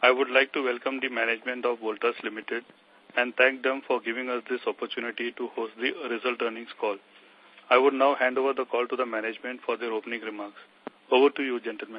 I would like to welcome the management of Voltas Limited and thank them for giving us this opportunity to host the result earnings call. I would now hand over the call to the management for their opening remarks. Over to you, gentlemen.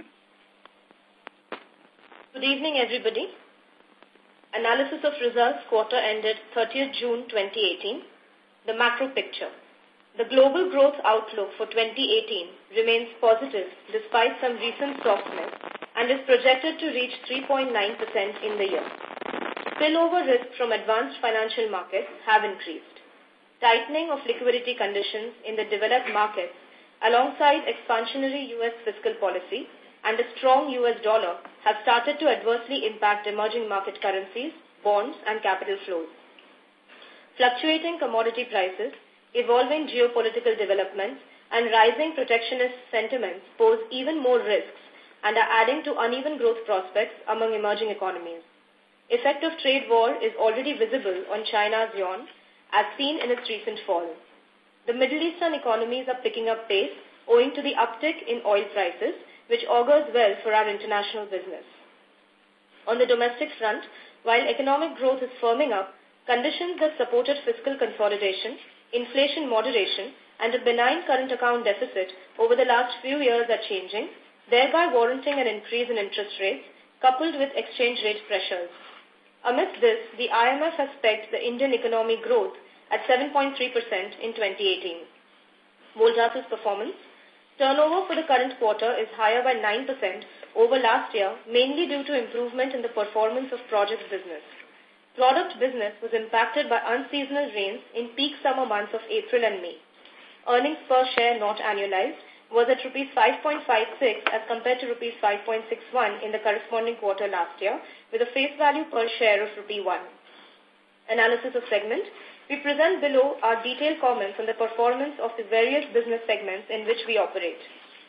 Good evening, everybody. Analysis of results quarter ended 30th June 2018. The macro picture. The global growth outlook for 2018 remains positive despite some recent softness and is projected to reach 3.9% in the year. Spillover risk from advanced financial markets have increased. Tightening of liquidity conditions in the developed markets alongside expansionary U.S. fiscal policy and a strong U.S. dollar have started to adversely impact emerging market currencies, bonds, and capital flows. Fluctuating commodity prices, evolving geopolitical developments, and rising protectionist sentiments pose even more risks and are adding to uneven growth prospects among emerging economies. Effect of trade war is already visible on China's yuan, as seen in its recent fall. The Middle Eastern economies are picking up pace owing to the uptick in oil prices, which augurs well for our international business. On the domestic front, while economic growth is firming up, conditions that supported fiscal consolidation, inflation moderation, and a benign current account deficit over the last few years are changing, thereby warranting an increase in interest rates coupled with exchange rate pressures. Amidst this, the IMF has pegged the Indian economic growth at 7.3% in 2018. Voltas' performance. Turnover for the current quarter is higher by 9% over last year, mainly due to improvement in the performance of project business. Product business was impacted by unseasonal rains in peak summer months of April and May. Earnings per share not annualized was at rupees 5.56 as compared to rupees 5.61 in the corresponding quarter last year, with a face value per share of rupee 1. Analysis of segment. We present below our detailed comments on the performance of the various business segments in which we operate.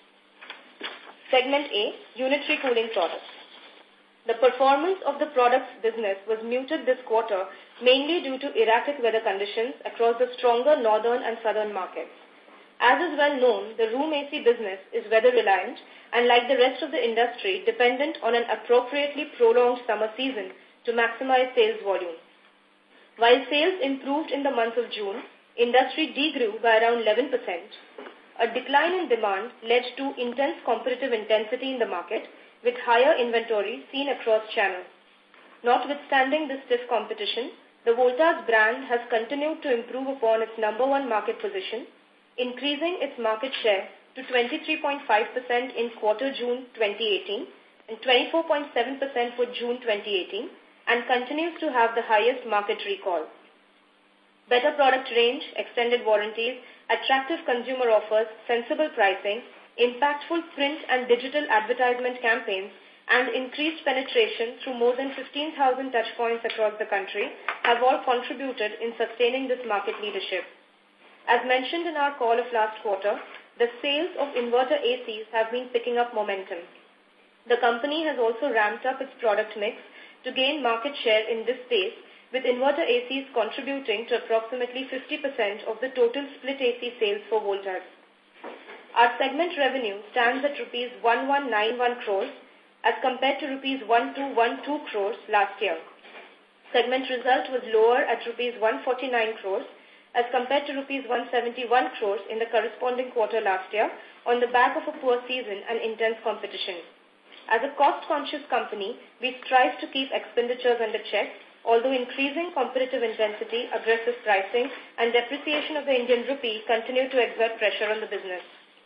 Segment A, Unitary Cooling Products. The performance of the products business was muted this quarter, mainly due to erratic weather conditions across the stronger northern and southern markets. As is well known, the room AC business is weather-reliant and, like the rest of the industry, dependent on an appropriately prolonged summer season to maximize sales volume. While sales improved in the month of June, industry degrew by around 11%. A decline in demand led to intense competitive intensity in the market, with higher inventory seen across channels. Notwithstanding this stiff competition, the Voltas brand has continued to improve upon its number one market position, increasing its market share to 23.5% in quarter June 2018 and 24.7% for June 2018, and continues to have the highest market recall. Better product range, extended warranties, attractive consumer offers, sensible pricing, impactful print and digital advertisement campaigns, and increased penetration through more than 15,000 touchpoints across the country have all contributed in sustaining this market leadership. As mentioned in our call of last quarter, the sales of inverter ACs have been picking up momentum. The company has also ramped up its product mix to gain market share in this space, with inverter ACs contributing to approximately 50% of the total split AC sales for Voltas. Our segment revenue stands at rupees 1191 crores as compared to rupees 1212 crores last year. Segment result was lower at rupees 149 crores as compared to rupees 171 crores in the corresponding quarter last year on the back of a poor season and intense competition. As a cost-conscious company, we strive to keep expenditures under check, although increasing competitive intensity, aggressive pricing, and depreciation of the Indian rupee continue to exert pressure on the business.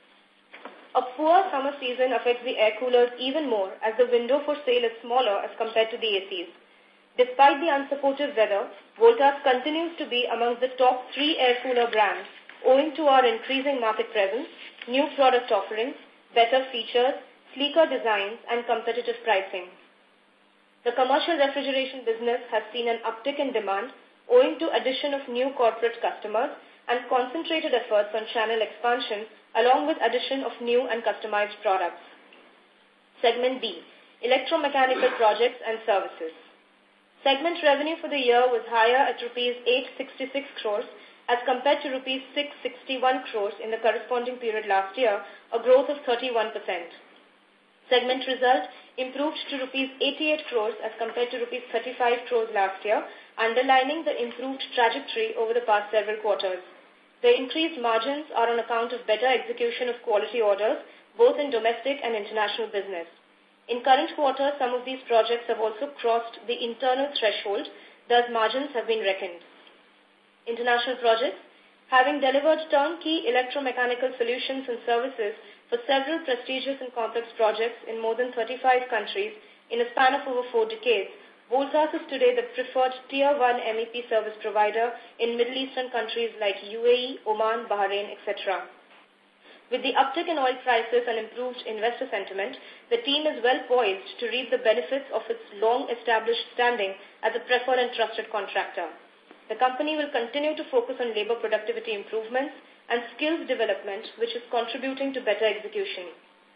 A poor summer season affects the air coolers even more as the window for sale is smaller as compared to the ACs. Despite the unsupportive weather, Voltas continues to be among the top 3 air cooler brands owing to our increasing market presence, new product offerings, better features, sleeker designs, and competitive pricing. The commercial refrigeration business has seen an uptick in demand owing to addition of new corporate customers and concentrated efforts on channel expansion along with addition of new and customized products. Segment B, Electromechanical Projects and Services. Segment revenue for the year was higher at rupees 866 crores as compared to rupees 661 crores in the corresponding period last year, a growth of 31%. Segment result improved to rupees 88 crores as compared to rupees 35 crores last year, underlining the improved trajectory over the past several quarters. The increased margins are on account of better execution of quality orders, both in domestic and international business. In current quarter, some of these projects have also crossed the internal threshold, thus margins have been reckoned. International projects, having delivered turnkey electromechanical solutions and services for several prestigious and complex projects in more than 35 countries in a span of over 4 decades, Voltas is today the preferred Tier 1 MEP service provider in Middle Eastern countries like UAE, Oman, Bahrain, etc. With the uptick in oil prices and improved investor sentiment, the team is well poised to reap the benefits of its long-established standing as a preferred and trusted contractor. The company will continue to focus on labor productivity improvements and skills development, which is contributing to better execution.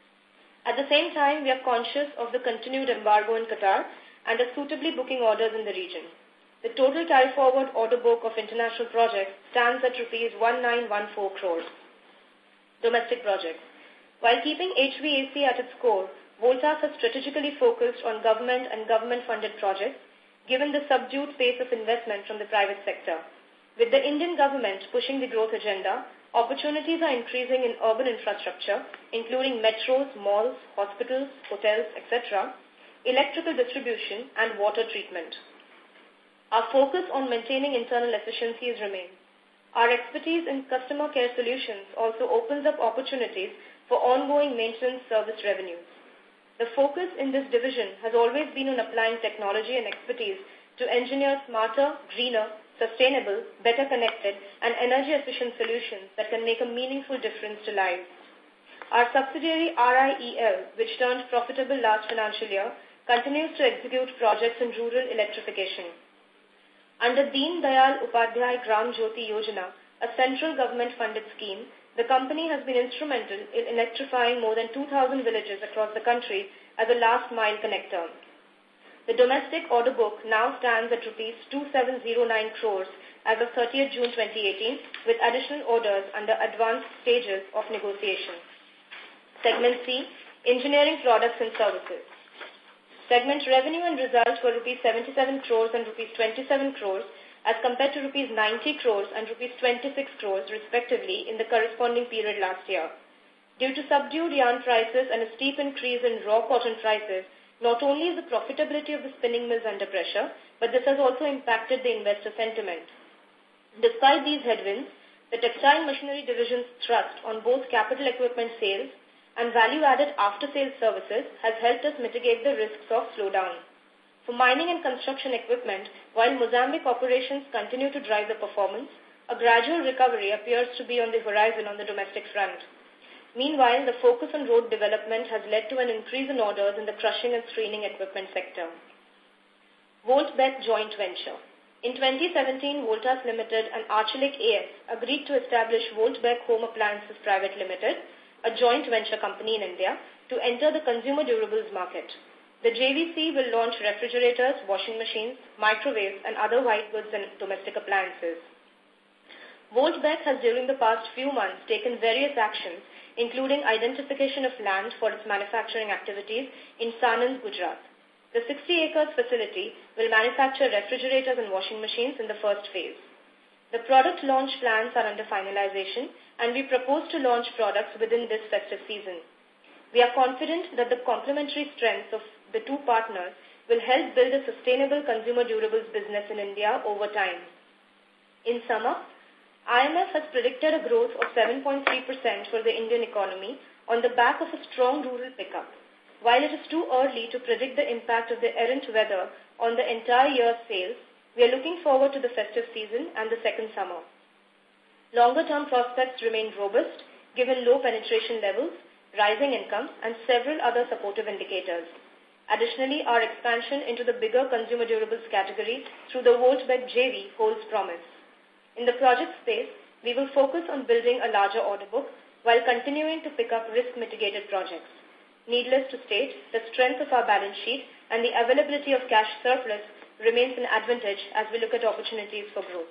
At the same time, we are conscious of the continued embargo in Qatar and are suitably booking orders in the region. The total carry-forward order book of international projects stands at rupees 1914 crores. Domestic projects. While keeping HVAC at its core, Voltas has strategically focused on government and government-funded projects, given the subdued pace of investment from the private sector. With the Indian government pushing the growth agenda, opportunities are increasing in urban infrastructure, including metros, malls, hospitals, hotels, etc., electrical distribution, and water treatment. Our focus on maintaining internal efficiencies remains. Our expertise in customer care solutions also opens up opportunities for ongoing maintenance service revenues. The focus in this division has always been on applying technology and expertise to engineer smarter, greener, sustainable, better connected, and energy-efficient solutions that can make a meaningful difference to lives. Our subsidiary RIEL, which turned profitable last financial year, continues to execute projects in rural electrification. Under Deen Dayal Upadhyay Gram Jyoti Yojana, a central government-funded scheme, the company has been instrumental in electrifying more than 2,000 villages across the country as a last-mile connector. The domestic order book now stands at rupees 2709 crores as of 30th June 2018, with additional orders under advanced stages of negotiation. Segment C, Engineering Products and Services. Segment revenue and results were rupees 77 crores and rupees 27 crores as compared to rupees 90 crores and rupees 26 crores respectively in the corresponding period last year. Due to subdued yarn prices and a steep increase in raw cotton prices, not only is the profitability of the spinning mills under pressure, but this has also impacted the investor sentiment. Despite these headwinds, the Textile Machinery Division's thrust on both capital equipment sales and value-added after-sales services has helped us mitigate the risks of slowdown. For mining and construction equipment, while Mozambique operations continue to drive the performance, a gradual recovery appears to be on the horizon on the domestic front. Meanwhile, the focus on road development has led to an increase in orders in the crushing and screening equipment sector. Voltbek Joint Venture. In 2017, Voltas Limited and Archelic AS agreed to establish Voltbek Home Appliances Private Limited, a joint venture company in India, to enter the consumer durables market. The JVC will launch refrigerators, washing machines, microwaves, and other white goods and domestic appliances. Voltbek has during the past few months taken various actions, including identification of land for its manufacturing activities in Sanand, Gujarat. The 60 acres facility will manufacture refrigerators and washing machines in the first phase. The product launch plans are under finalization, and we propose to launch products within this festive season. We are confident that the complementary strengths of the two partners will help build a sustainable consumer durables business in India over time. In summer, IMF has predicted a growth of 7.3% for the Indian economy on the back of a strong rural pickup. While it is too early to predict the impact of the errant weather on the entire year's sales, we are looking forward to the festive season and the second summer. Longer-term prospects remain robust given low penetration levels, rising income, and several other supportive indicators. Additionally, our expansion into the bigger consumer durables category through the Voltbek JV holds promise. In the project space, we will focus on building a larger order book while continuing to pick up risk-mitigated projects. Needless to state, the strength of our balance sheet and the availability of cash surplus remains an advantage as we look at opportunities for growth.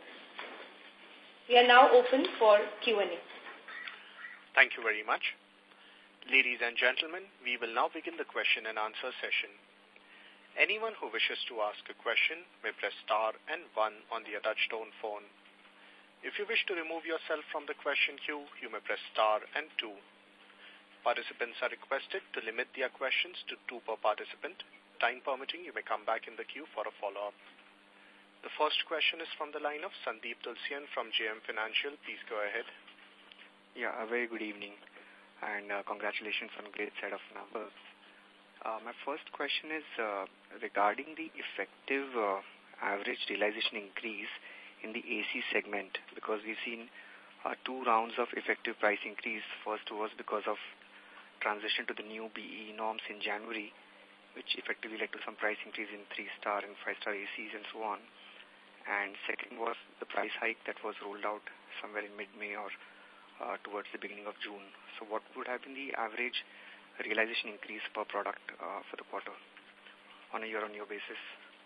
We are now open for Q&A. Thank you very much. Ladies and gentlemen, we will now begin the question and answer session. Anyone who wishes to ask a question may press star and 1 on the touch-tone phone. If you wish to remove yourself from the question queue, you may press star and 2. Participants are requested to limit their questions to 2 per participant. Time permitting, you may come back in the queue for a follow-up. The first question is from the line of Sandeep Tulsian from JM Financial. Please go ahead. Yeah, a very good evening and congratulations on a great set of numbers. My first question is regarding the effective average realization increase in the AC segment, because we've seen 2 rounds of effective price increase. First was because of transition to the new BEE norms in January, which effectively led to some price increase in 3-star and 5-star ACs and so on. And second was the price hike that was rolled out somewhere in mid-May or towards the beginning of June. So what would have been the average realization increase per product for the quarter on a year-on-year basis?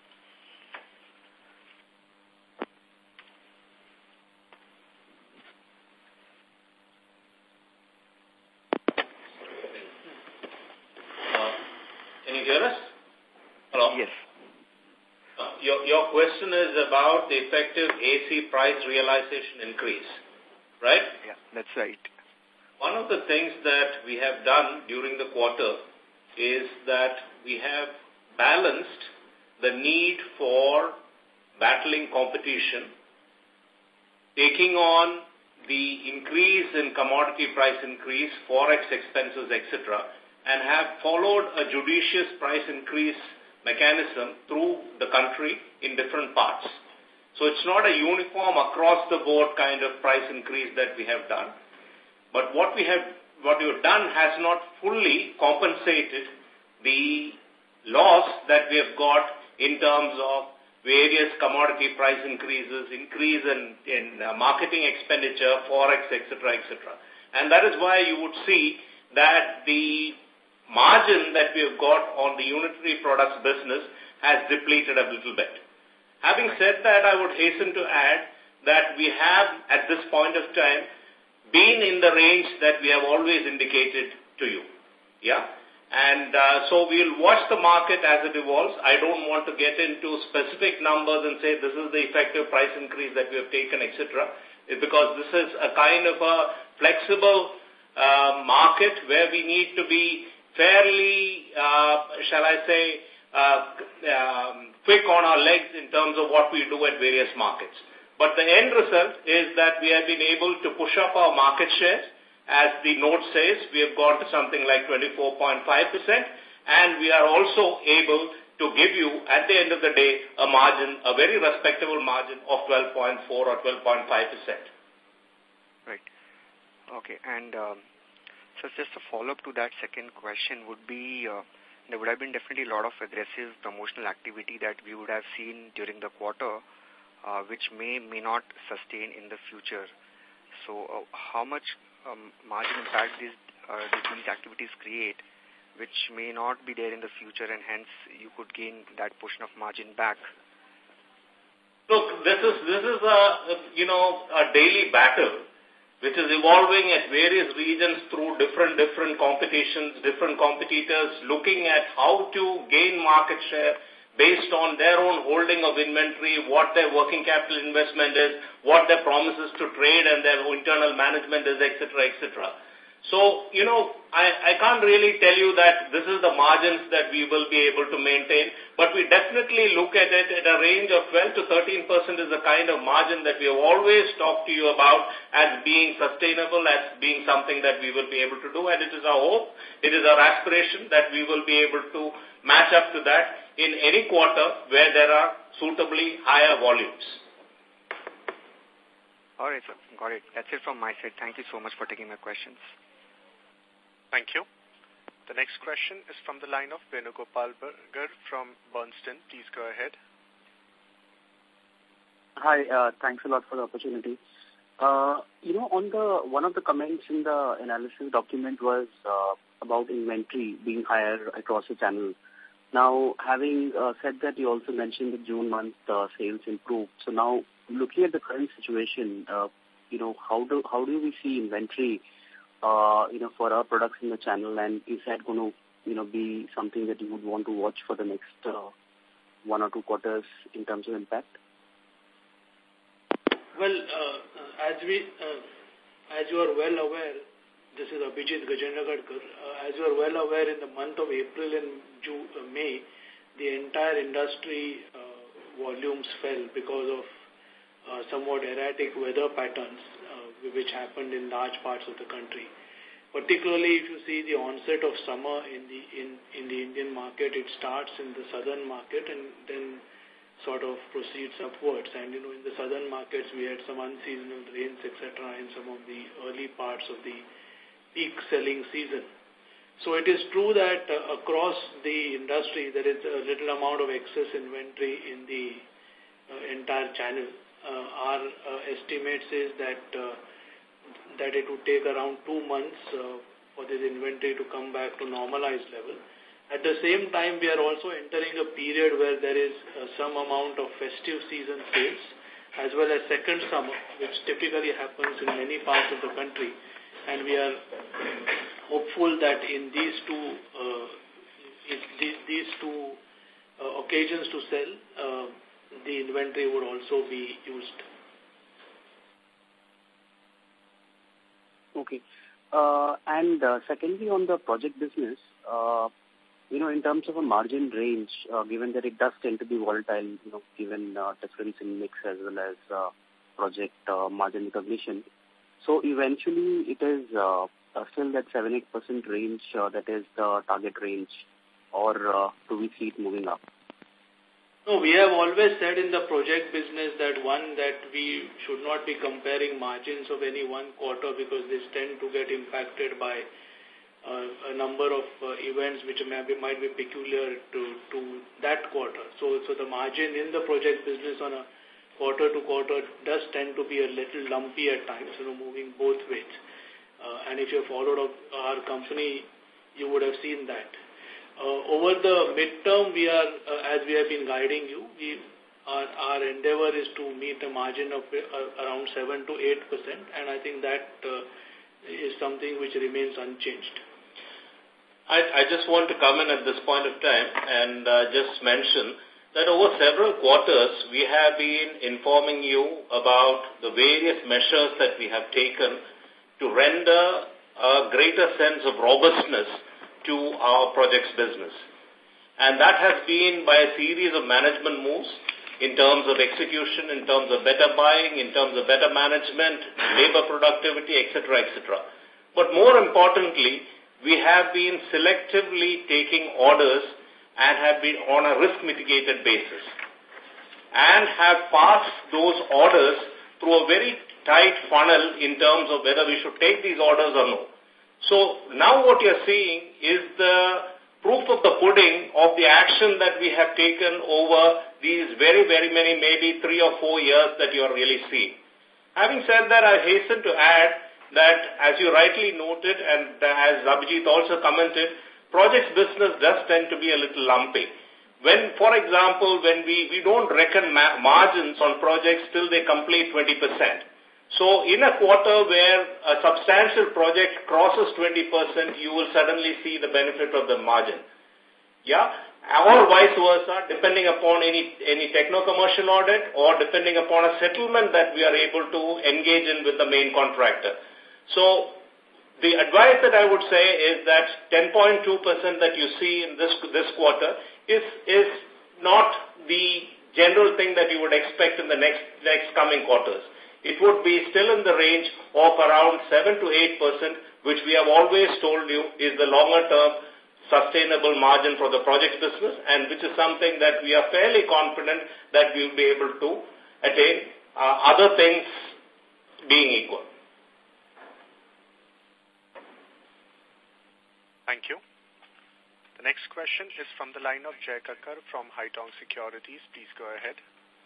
Can you hear us? Hello? Yes. Your question is about the effective AC price realization increase, right? Yeah, that's right. One of the things that we have done during the quarter is that we have balanced the need for battling competition, taking on the increase in commodity price increase, forex expenses, etc., and have followed a judicious price increase mechanism through the country in different parts. So it's not a uniform across the board kind of price increase that we have done. But what we have done has not fully compensated the loss that we have got in terms of various commodity price increases, increase in marketing expenditure, forex, etc., etc. And that is why you would see that the margin that we have got on the unitary products business has depleted a little bit. Having said that, I would hasten to add that we have, at this point of time, been in the range that we have always indicated to you. Yeah? And so we'll watch the market as it evolves. I don't want to get into specific numbers and say this is the effective price increase that we have taken, etc., because this is a kind of a flexible market where we need to be fairly, shall I say, quick on our legs in terms of what we do at various markets. But the end result is that we have been able to push up our market share. As the note says, we have got something like 24.5%, and we are also able to give you, at the end of the day, a margin, a very respectable margin of 12.4 or 12.5%. Right. Okay, and so just a follow-up to that second question would be, there would have been definitely a lot of aggressive promotional activity that we would have seen during the quarter, which may not sustain in the future. So how much margin impact these activities create, which may not be there in the future, and hence you could gain that portion of margin back? Look, this is a daily battle which is evolving at various regions through different competitions, different competitors looking at how to gain market share based on their own holding of inventory, what their working capital investment is, what their promises to trade and their internal management is, etc., etc. So, I can't really tell you that this is the margins that we will be able to maintain, but we definitely look at it at a range of 12 to 13% is the kind of margin that we have always talked to you about as being sustainable, as being something that we will be able to do, and it is our hope, it is our aspiration that we will be able to match up to that in any quarter where there are suitably higher volumes. All right, sir. Got it. That's it from my side. Thank you so much for taking my questions. Thank you. The next question is from the line of Venugopal Burger from Bernstein. Please go ahead. Hi, thanks a lot for the opportunity. On one of the comments in the analysis document was about inventory being higher across the channel. Now, having said that, you also mentioned the June month sales improved. So now, looking at the current situation, how do we see inventory for our products in the channel, and is that going to, be something that you would want to watch for the next 1 or 2 quarters in terms of impact? Well, as you are well aware, this is Abhijit Gajendragadkar. As you are well aware, in the month of April and May, the entire industry volumes fell because of somewhat erratic weather patterns which happened in large parts of the country. Particularly if you see the onset of summer in the Indian market, it starts in the southern market and then sort of proceeds upwards. And, in the southern markets, we had some unseasonal rains, etc., in some of the early parts of the peak selling season. So it is true that across the industry, there is a little amount of excess inventory in the entire channel. Our estimates is that it would take around 2 months for this inventory to come back to normalized level. At the same time, we are also entering a period where there is some amount of festive season sales as well as second summer, which typically happens in many parts of the country. And we are hopeful that in these two occasions to sell, the inventory would also be used. Okay. And secondly, on the project business, in terms of a margin range, given that it does tend to be volatile, given difference in mix as well as project margin recognition. So eventually it is still that 7-8% range that is the target range, or do we see it moving up? No, we have always said in the project business that we should not be comparing margins of any one quarter because these tend to get impacted by a number of events which might be peculiar to that quarter. So the margin in the project business on a quarter to quarter does tend to be a little lumpy at times, moving both ways. And if you followed our company, you would have seen that. Over the midterm, we are, as we have been guiding you, our endeavor is to meet a margin of around 7 to 8%, and I think that is something which remains unchanged. I just want to come in at this point of time and just mention that over several quarters, we have been informing you about the various measures that we have taken to render a greater sense of robustness to our projects business. And that has been by a series of management moves in terms of execution, in terms of better buying, in terms of better management, labor productivity, etc., etc. But more importantly, we have been selectively taking orders and have been on a risk-mitigated basis and have passed those orders through a very tight funnel in terms of whether we should take these orders or no. So now what you're seeing is the proof of the pudding of the action that we have taken over these very, very many, maybe 3 or 4 years that you are really seeing. Having said that, I hasten to add that, as you rightly noted and as Abhijit also commented, projects business does tend to be a little lumpy. When, for example, when we don't reckon margins on projects till they complete 20%. So in a quarter where a substantial project crosses 20%, you will suddenly see the benefit of the margin. Yeah? Or vice versa, depending upon any techno-commercial audit or depending upon a settlement that we are able to engage in with the main contractor. So the advice that I would say is that 10.2% that you see in this quarter is not the general thing that you would expect in the next coming quarters. It would be still in the range of around 7 to 8%, which we have always told you is the longer-term sustainable margin for the project business, and which is something that we are fairly confident that we will be able to attain, other things being equal. Thank you. The next question is from the line of Jay Kakkar from Haitong Securities. Please go ahead.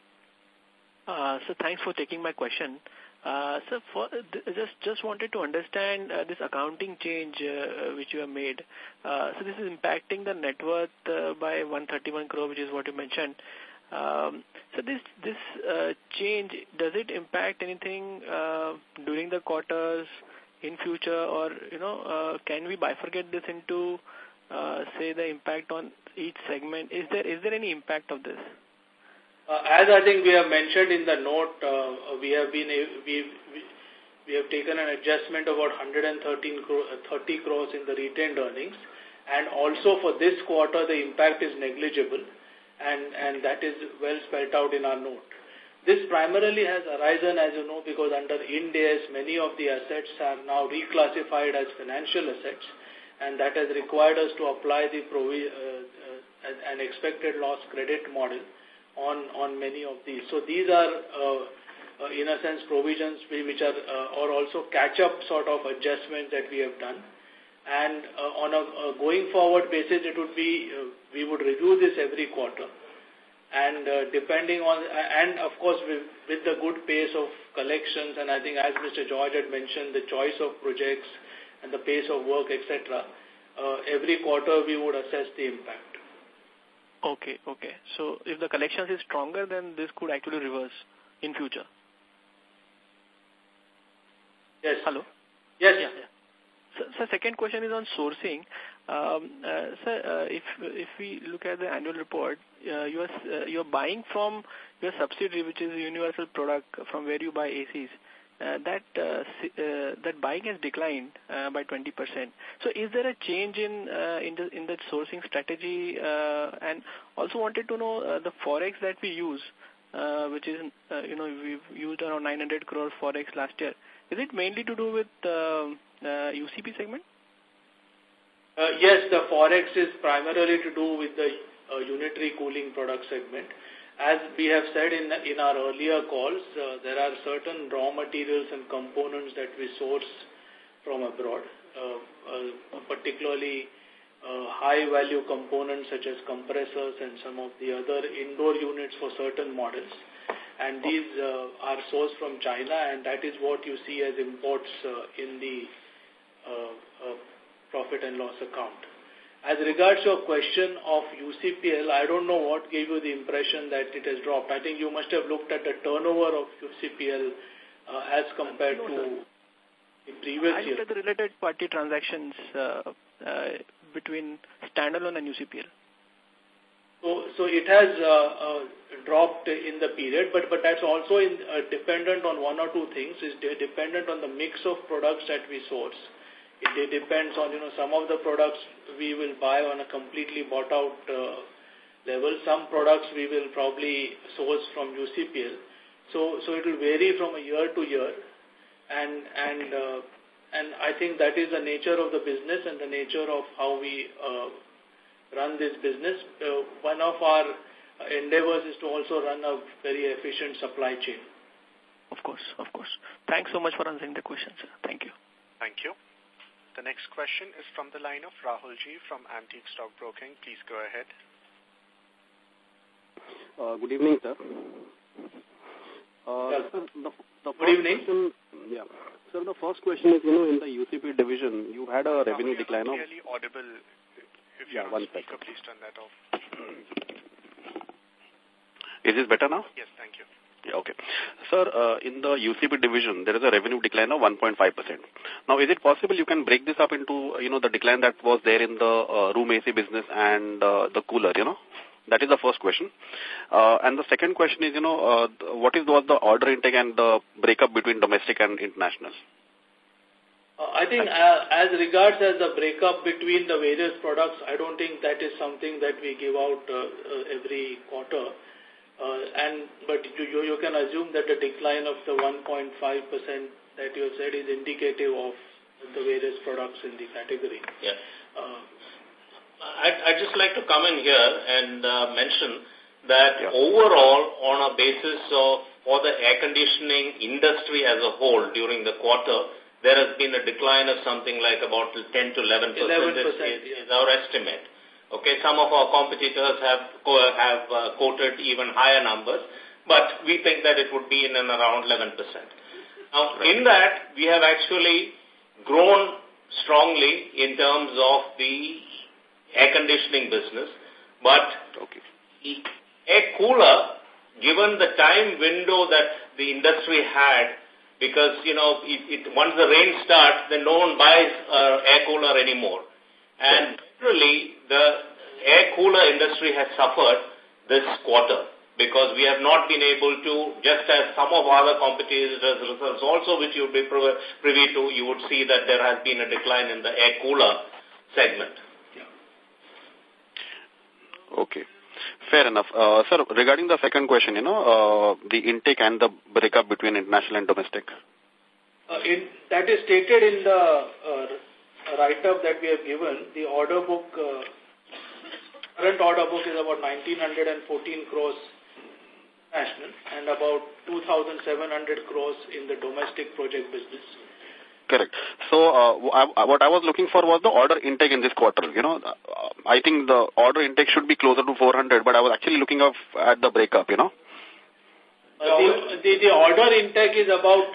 So thanks for taking my question. So just wanted to understand this accounting change which you have made. So this is impacting the net worth by 131 crore, which is what you mentioned. So this change, does it impact anything during the quarters in future, or can we bifurcate this into say the impact on each segment? Is there any impact of this? As I think we have mentioned in the note, we have taken an adjustment of about 30 crores in the retained earnings, and also for this quarter the impact is negligible, and that is well spelled out in our note. This primarily has arisen, as you know, because under Ind AS many of the assets are now reclassified as financial assets, and that has required us to apply the an expected loss credit model on many of these. So these are, in a sense, provisions which are also catch-up sort of adjustments that we have done. And on a going forward basis, it would be, we would review this every quarter. And depending on, and of course with the good pace of collections, and I think as Mr. George had mentioned, the choice of projects and the pace of work, etc., every quarter we would assess the impact. Okay. So if the collections is stronger, then this could actually reverse in future. Yes. Hello? Yes. Yeah. So second question is on sourcing. Sir, if we look at the annual report, you're buying from your subsidiary, which is Universal Product, from where you buy ACs. That buying has declined by 20%. So is there a change in the sourcing strategy? And also wanted to know the forex that we use, which is we've used around 900 crore forex last year. Is it mainly to do with UCP segment? Yes, the forex is primarily to do with the unitary cooling product segment. As we have said in our earlier calls, there are certain raw materials and components that we source from abroad, particularly high-value components such as compressors and some of the other indoor units for certain models. And these are sourced from China, and that is what you see as imports in the profit and loss account. As regards your question of UCPL, I don't know what gave you the impression that it has dropped. I think you must have looked at the turnover of UCPL as compared to the previous year. I looked at the related party transactions between standalone and UCPL. So it has dropped in the period, but that's also dependent on one or two things. It's dependent on the mix of products that we source. It depends on, some of the products we will buy on a completely bought out level. Some products we will probably source from UCPL. So it will vary from a year to year. And I think that is the nature of the business and the nature of how we run this business. One of our endeavors is to also run a very efficient supply chain. Of course. Thanks so much for answering the question, sir. Thank you. Thank you. The next question is from the line of Rahul G from Antique Stock Broking. Please go ahead. Good evening, sir. Good evening. Sir, the first question is, in the UCP division, you had a revenue decline of... Really audible. If you're on speaker, please turn that off. Is this better now? Yes, thank you. Yeah, okay. Sir, in the UCP division, there is a revenue decline of 1.5%. Now, is it possible you can break this up into, the decline that was there in the room AC business and the cooler, That is the first question. And the second question is, what was the order intake and the breakup between domestic and international? I think as regards as the breakup between the various products, I don't think that is something that we give out every quarter. But you can assume that the decline of the 1.5% that you said is indicative of the various products in the category. Yeah. I'd just like to come in here and mention that overall, on a basis of for the air conditioning industry as a whole during the quarter, there has been a decline of something like about 10 to 11%. 11% is our estimate. Okay, some of our competitors have quoted even higher numbers, but we think that it would be in and around 11%. Now, in that, we have actually grown strongly in terms of the air conditioning business, but the air cooler, given the time window that the industry had because, once the rain starts, then no one buys air cooler anymore. And literally, the air cooler industry has suffered this quarter because we have not been able to, just as some of our other competitors' results also, which you would be privy to, you would see that there has been a decline in the air cooler segment. Okay. Fair enough. Sir, regarding the second question, the intake and the breakup between international and domestic. That is stated in the write-up that we have given. The order book, current order book is about 1,914 crores national and about 2,700 crores in the domestic project business. Correct. So what I was looking for was the order intake in this quarter. I think the order intake should be closer to 400, but I was actually looking at the breakup, The order intake is about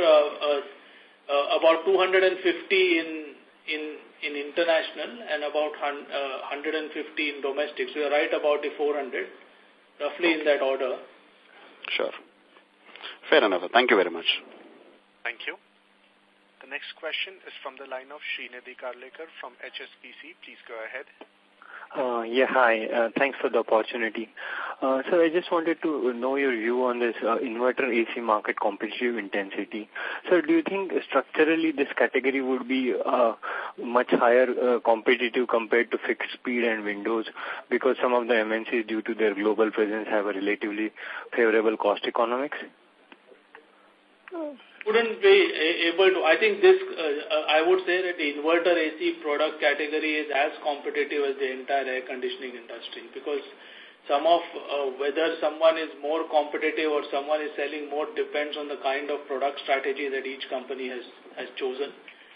250 in international and about 150 in domestic. So you're right about the 400, roughly in that order. Sure. Fair enough. Thank you very much. Thank you. The next question is from the line of Srinidhi Karlekar from HSBC. Please go ahead. Hi. Thanks for the opportunity. So I just wanted to know your view on this inverter AC market competitive intensity. So do you think structurally this category would be much higher competitive compared to fixed speed and windows because some of the MNCs due to their global presence have a relatively favorable cost economics? Wouldn't be able to. I think this, I would say that the inverter AC product category is as competitive as the entire air conditioning industry because some of whether someone is more competitive or someone is selling more depends on the kind of product strategy that each company has chosen.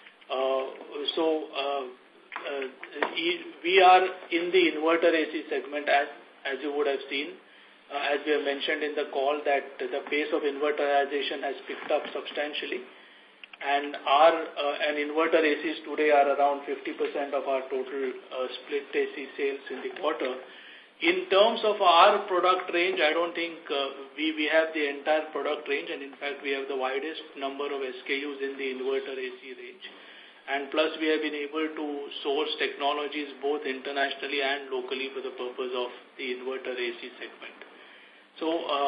We are in the inverter AC segment as you would have seen. As we have mentioned in the call that the pace of inverterization has picked up substantially and and inverter ACs today are around 50% of our total split AC sales in the quarter. In terms of our product range, I don't think we have the entire product range and in fact we have the widest number of SKUs in the inverter AC range. And plus we have been able to source technologies both internationally and locally for the purpose of the inverter AC segment. So,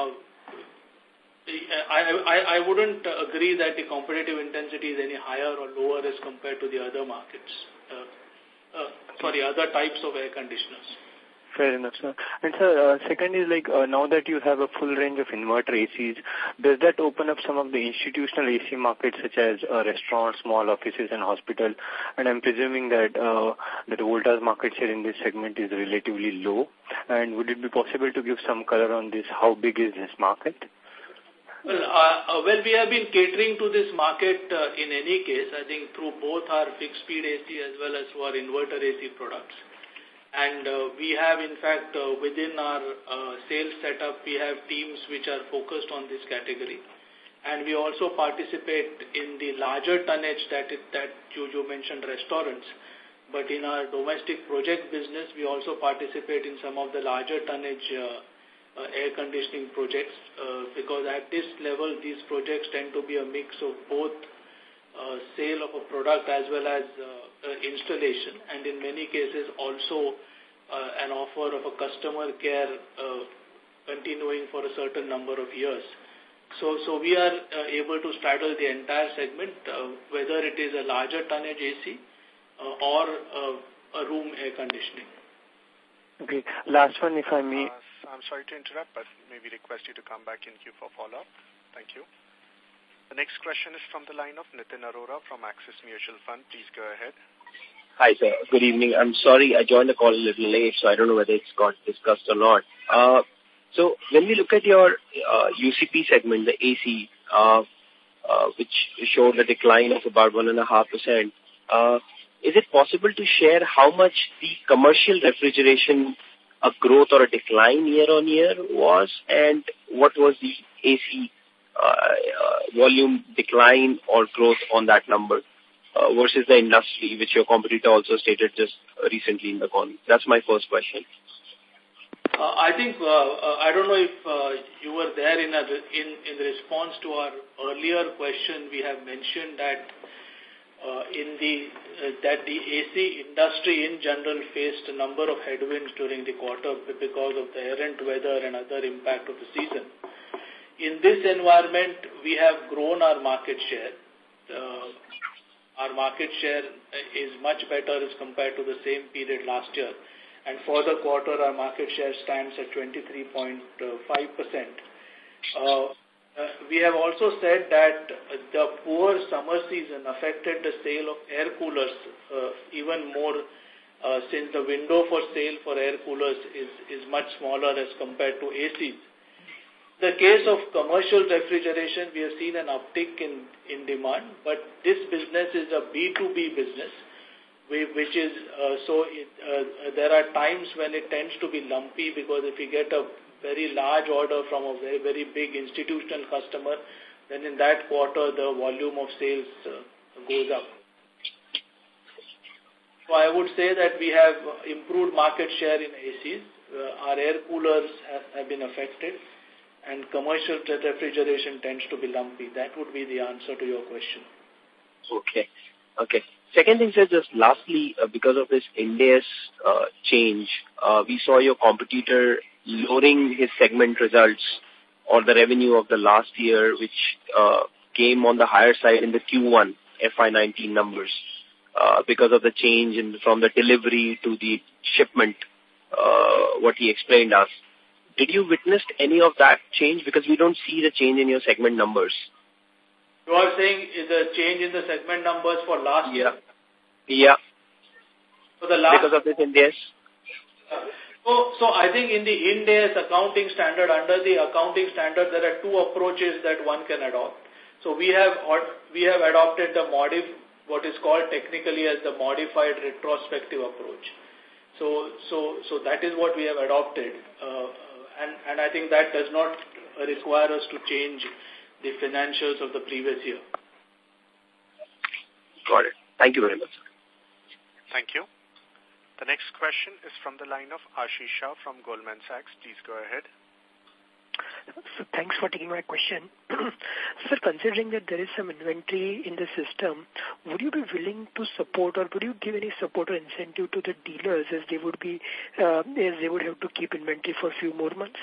I wouldn't agree that the competitive intensity is any higher or lower as compared to the other markets, other types of air conditioners. Fair enough, sir. And sir, second is now that you have a full range of inverter ACs, does that open up some of the institutional AC markets such as restaurants, small offices and hospital? And I'm presuming that the Voltas market share in this segment is relatively low. And would it be possible to give some color on this? How big is this market? Well, we have been catering to this market in any case, I think through both our fixed speed AC as well as our inverter AC products. And we have, in fact, within our sales setup, we have teams which are focused on this category. And we also participate in the larger tonnage that you mentioned, restaurants. But in our domestic project business, we also participate in some of the larger tonnage air conditioning projects because at this level, these projects tend to be a mix of both sale of a product as well as installation, and in many cases also an offer of a customer care continuing for a certain number of years. So we are able to straddle the entire segment, whether it is a larger tonnage AC or a room air conditioning. Okay. Last one, if I may. I'm sorry to interrupt, but maybe request you to come back in queue for follow-up. Thank you. The next question is from the line of Nitin Arora from Axis Mutual Fund. Please go ahead. Hi, sir. Good evening. I'm sorry I joined the call a little late, so I don't know whether it's got discussed or not. So when we look at your UCP segment, the AC, which showed a decline of about 1.5%, is it possible to share how much the commercial refrigeration a growth or a decline year-on-year was, and what was the AC volume decline or growth on that number versus the industry, which your competitor also stated just recently in the call? That's my first question. I think, I don't know if you were there in response to our earlier question. We have mentioned that that the AC industry in general faced a number of headwinds during the quarter because of the errant weather and other impact of the season. In this environment, we have grown our market share. Our market share is much better as compared to the same period last year. And for the quarter, our market share stands at 23.5%. We have also said that the poor summer season affected the sale of air coolers even more since the window for sale for air coolers is much smaller as compared to ACs. In the case of commercial refrigeration, we have seen an uptick in demand, but this business is a B2B business, which is, there are times when it tends to be lumpy because if you get a very large order from a very, very big institutional customer, then in that quarter the volume of sales goes up. So I would say that we have improved market share in ACs. Our air coolers have been affected, and commercial refrigeration tends to be lumpy. That would be the answer to your question. Okay. Second thing, sir, just lastly, because of this Ind AS change, we saw your competitor lowering his segment results or the revenue of the last year, which came on the higher side in the Q1 FY19 numbers because of the change from the delivery to the shipment, what he explained us. Did you witness any of that change? Because we don't see the change in your segment numbers. You are saying is the change in the segment numbers for last year? Yeah. So the last, because of this Ind AS? So I think in the Ind AS accounting standard, under the accounting standard, there are two approaches that one can adopt. So we have adopted what is called technically as the modified retrospective approach. So that is what we have adopted, and I think that does not require us to change the financials of the previous year. Got it. Thank you very much. Thank you. The next question is from the line of Ashish Shah from Goldman Sachs. Please go ahead. So thanks for taking my question. Sir, considering that there is some inventory in the system, would you be willing to support or would you give any support or incentive to the dealers as they would have to keep inventory for a few more months?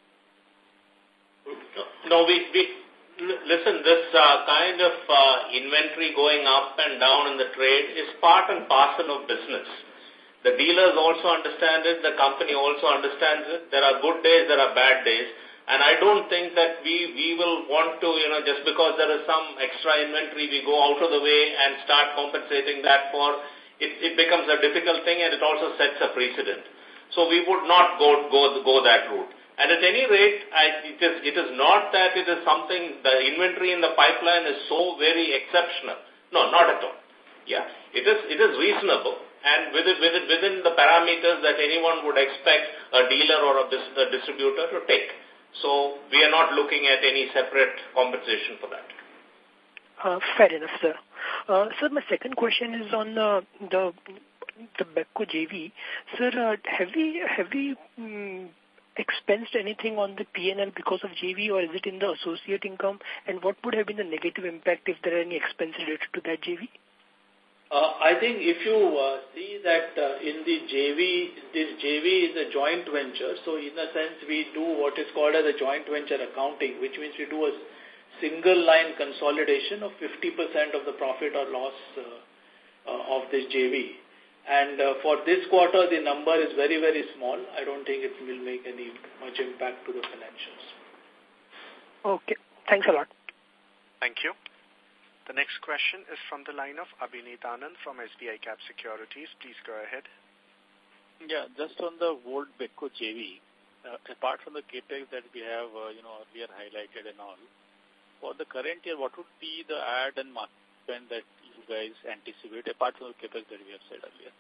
No, listen, this kind of inventory going up and down in the trade is part and parcel of business. The dealers also understand it. The company also understands it. There are good days, there are bad days. And I don't think that we will want to, just because there is some extra inventory, we go out of the way and start compensating that for, it becomes a difficult thing and it also sets a precedent. So we would not go that route. And at any rate, it is not that it is something, the inventory in the pipeline is so very exceptional. No, not at all. Yeah, it is reasonable and within the parameters that anyone would expect a dealer or a distributor to take. So we are not looking at any separate compensation for that. Fair enough, sir. Sir, my second question is on the BEPCO JV. Sir, have we expensed anything on the P&L because of JV, or is it in the associate income? And what would have been the negative impact if there are any expenses related to that JV? I think if you see that in the JV, this JV is a joint venture. So in a sense, we do what is called as a joint venture accounting, which means we do a single line consolidation of 50% of the profit or loss of this JV. And for this quarter, the number is very, very small. I don't think it will make any much impact to the financials. Okay. Thanks a lot. Thank you. The next question is from the line of Abhineet Anand from SBI Cap Securities. Please go ahead. Yeah, just on the Volt BEPCO JV, apart from the capex that we have, earlier highlighted and all, for the current year, what would be the ad and market spend that you guys anticipate, apart from the capex that we have said earlier?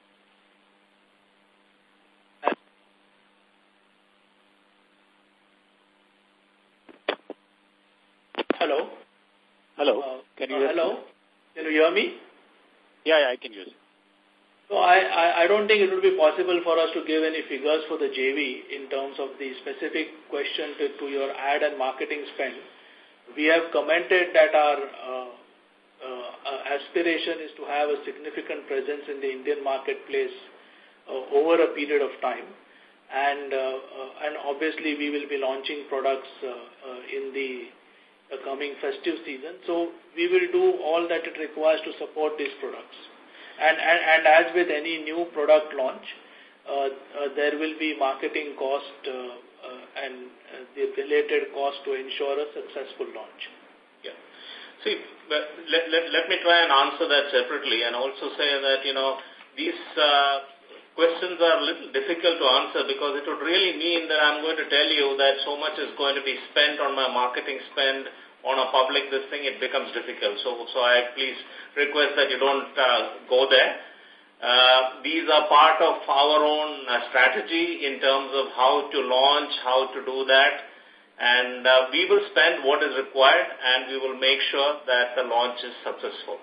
Hello? Hello. Can you hear me? Can you hear me? Yeah, I can hear you. So I don't think it would be possible for us to give any figures for the JV in terms of the specific question to your ad and marketing spend. We have commented that our aspiration is to have a significant presence in the Indian marketplace over a period of time. And obviously we will be launching products in the coming festive season. So we will do all that it requires to support these products. And as with any new product launch, there will be marketing cost and the related cost to ensure a successful launch. Yeah. See, let me try and answer that separately and also say that, these questions are a little difficult to answer because it would really mean that I'm going to tell you that so much is going to be spent on my marketing spend on a public this thing, it becomes difficult. So I please request that you don't go there. These are part of our own strategy in terms of how to launch, how to do that. And we will spend what is required and we will make sure that the launch is successful.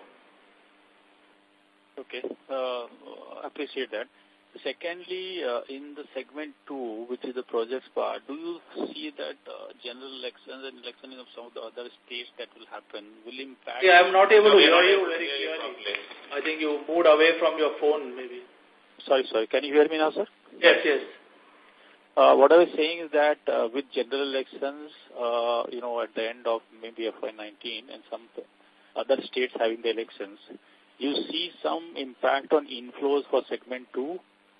Okay. Appreciate that. Secondly, in the segment 2, which is the projects part, do you see that general elections and elections of some of the other states that will happen will impact? Yeah, I'm not able to hear you very clearly. I think you moved away from your phone, maybe. Sorry. Can you hear me now, sir? Yes. What I was saying is that with general elections, at the end of maybe FY19 and some other states having the elections, you see some impact on inflows for segment 2?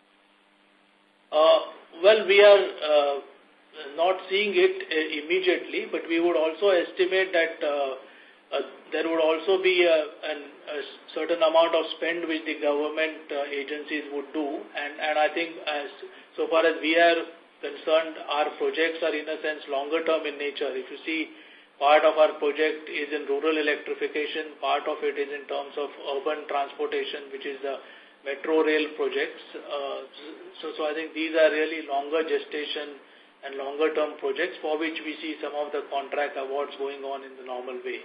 Well, we are not seeing it immediately, but we would also estimate that there would also be a certain amount of spend which the government agencies would do. And I think so far as we are concerned, our projects are in a sense longer term in nature. If you see, part of our project is in rural electrification, part of it is in terms of urban transportation, which is the metro rail projects. So I think these are really longer gestation and longer term projects for which we see some of the contract awards going on in the normal way.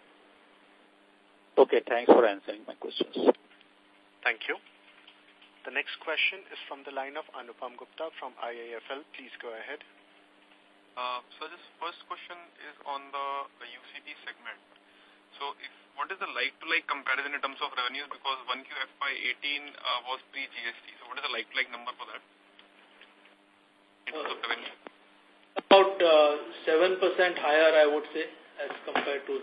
Okay, thanks for answering my questions. Thank you. The next question is from the line of Anupam Gupta from IIFL. Please go ahead. So this first question is on the UCP segment. So what is the like-to-like comparison in terms of revenues? Because 1Q FY18 was pre-GST. So what is the like-to-like number for that in terms of revenue? About 7% higher, I would say, as compared to...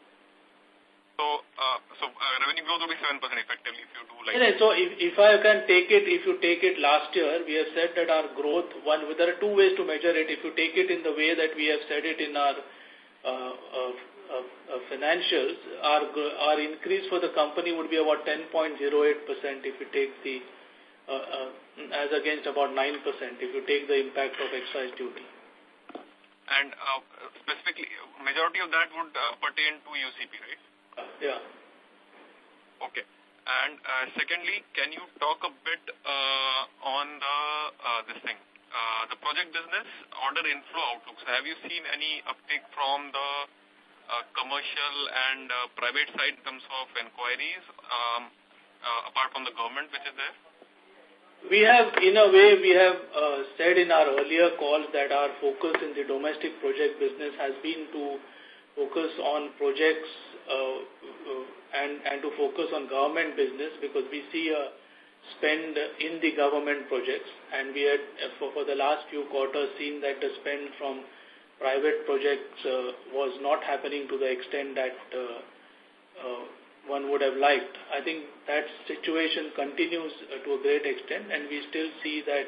So revenue growth will be 7% effectively if you do like... So if I can take it, if you take it last year, we have said that our growth, there are two ways to measure it. If you take it in the way that we have said it in our financials, our increase for the company would be about 10.08% if you take the, as against about 9% if you take the impact of excise duty. And specifically, majority of that would pertain to UCP, right? Yeah. Okay. And secondly, can you talk a bit on the project business order inflow outlook? So have you seen any uptick from the commercial and private side in terms of inquiries apart from the government which is there? We have, in a way, said in our earlier calls that our focus in the domestic project business has been to focus on projects and to focus on government business because we see a spend in the government projects, and we had for the last few quarters seen that the spend from private projects was not happening to the extent that one would have liked. I think that situation continues to a great extent, and we still see that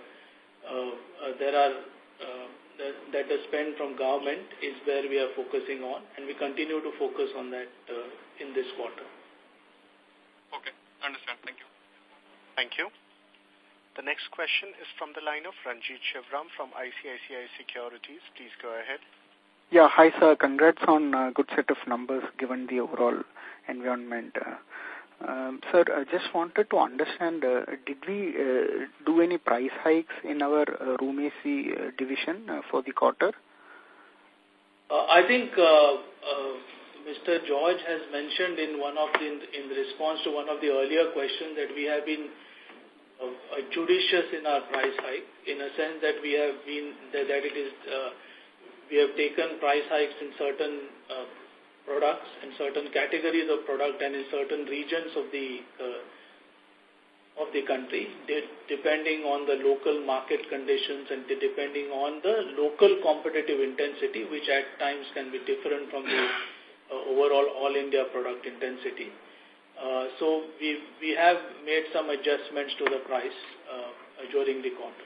that the spend from government is where we are focusing on, and we continue to focus on that in this quarter. Okay, understand. Thank you. Thank you. The next question is from the line of Ranjit Shivram from ICICI Securities. Please go ahead. Yeah, hi sir. Congrats on a good set of numbers given the overall environment. Sir, I just wanted to understand, did we do any price hikes in our room AC division for the quarter? I think Mr. George has mentioned in response to one of the earlier questions that we have been judicious in our price hike, in a sense that we have taken price hikes in certain products, in certain categories of product, and in certain regions of the country, depending on the local market conditions and depending on the local competitive intensity, which at times can be different from the overall all India product intensity. So we have made some adjustments to the price during the quarter.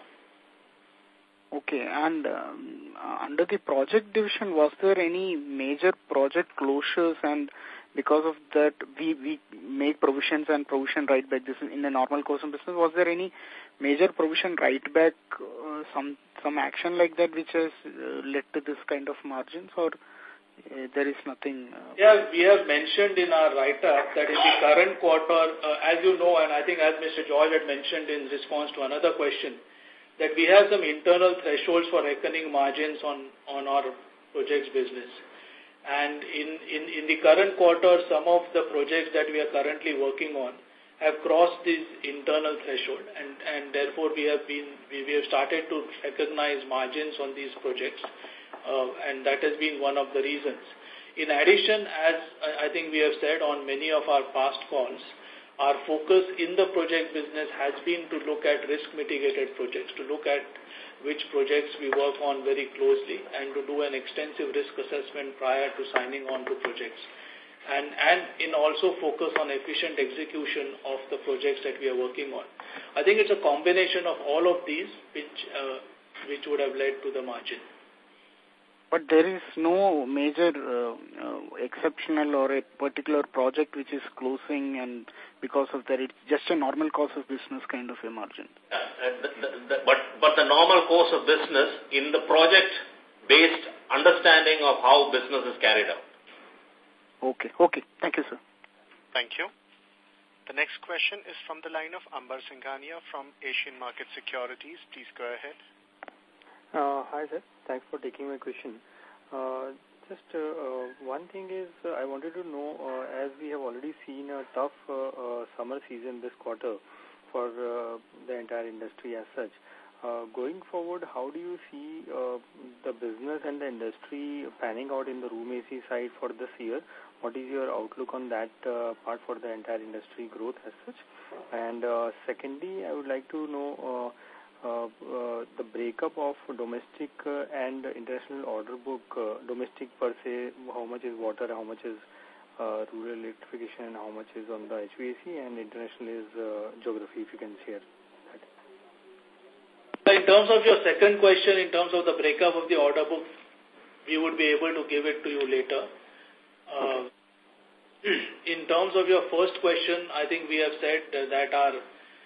Okay, and under the project division, was there any major project closures, and because of that we make provisions and provision write back? This in the normal course of business. Was there any major provision write back, some action like that which has led to this kind of margins, or there is nothing? Yeah, we have mentioned in our write-up that in the current quarter, as you know, and I think as Mr. George had mentioned in response to another question, that we have some internal thresholds for reckoning margins on our projects business. And in the current quarter, some of the projects that we are currently working on have crossed this internal threshold, and therefore we have started to recognize margins on these projects, and that has been one of the reasons. In addition, as I think we have said on many of our past calls, our focus in the project business has been to look at risk-mitigated projects, to look at which projects we work on very closely, and to do an extensive risk assessment prior to signing on to projects. And in also focus on efficient execution of the projects that we are working on. I think it's a combination of all of these which would have led to the margin. But there is no major exceptional or a particular project which is closing, and because of that it's just a normal course of business kind of a margin. But the normal course of business in the project-based understanding of how business is carried out. Okay. Thank you, sir. Thank you. The next question is from the line of Ambar Singhania from Asian Market Securities. Please go ahead. Hi, sir. Thanks for taking my question. Just one thing is I wanted to know, as we have already seen a tough summer season this quarter for the entire industry as such, going forward, how do you see the business and the industry panning out in the room AC side for this year? What is your outlook on that part for the entire industry growth as such? And secondly, I would like to know the breakup of domestic and international order book. Domestic per se, how much is water, how much is rural electrification, how much is on the HVAC, and international is geography, if you can share that. In terms of your second question, in terms of the breakup of the order book, we would be able to give it to you later. Okay. In terms of your first question, I think we have said that our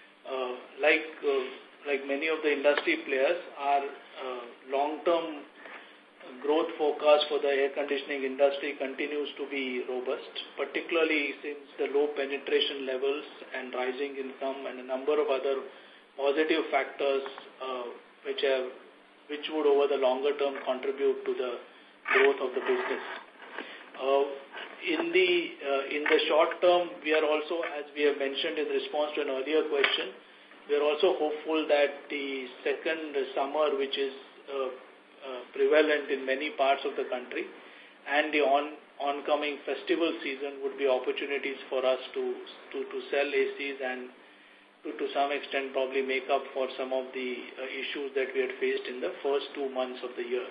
like many of the industry players, our long-term growth forecast for the air conditioning industry continues to be robust, particularly since the low penetration levels and rising income and a number of other positive factors which would over the longer term contribute to the growth of the business. In the short term, we are also, as we have mentioned in response to an earlier question, we are also hopeful that the second summer, which is prevalent in many parts of the country, and the oncoming festival season would be opportunities for us to sell ACs and to some extent probably make up for some of the issues that we had faced in the first 2 months of the year.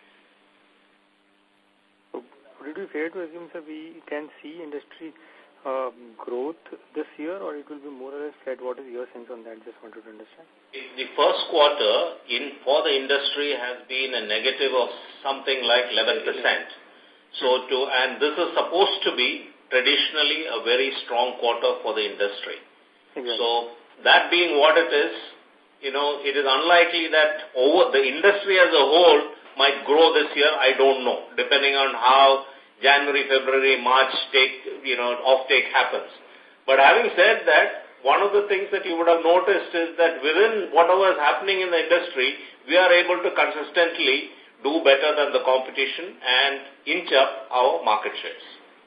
So would it be fair to assume that we can see industry growth this year, or it will be more or less flat? What is your sense on that? Just wanted to understand. The first quarter for the industry has been a negative of something like 11%. And this is supposed to be traditionally a very strong quarter for the industry. Exactly. So that being what it is, it is unlikely that the industry as a whole might grow this year. I don't know, depending on how January, February, March offtake happens. But having said that, one of the things that you would have noticed is that within whatever is happening in the industry, we are able to consistently do better than the competition and inch up our market shares.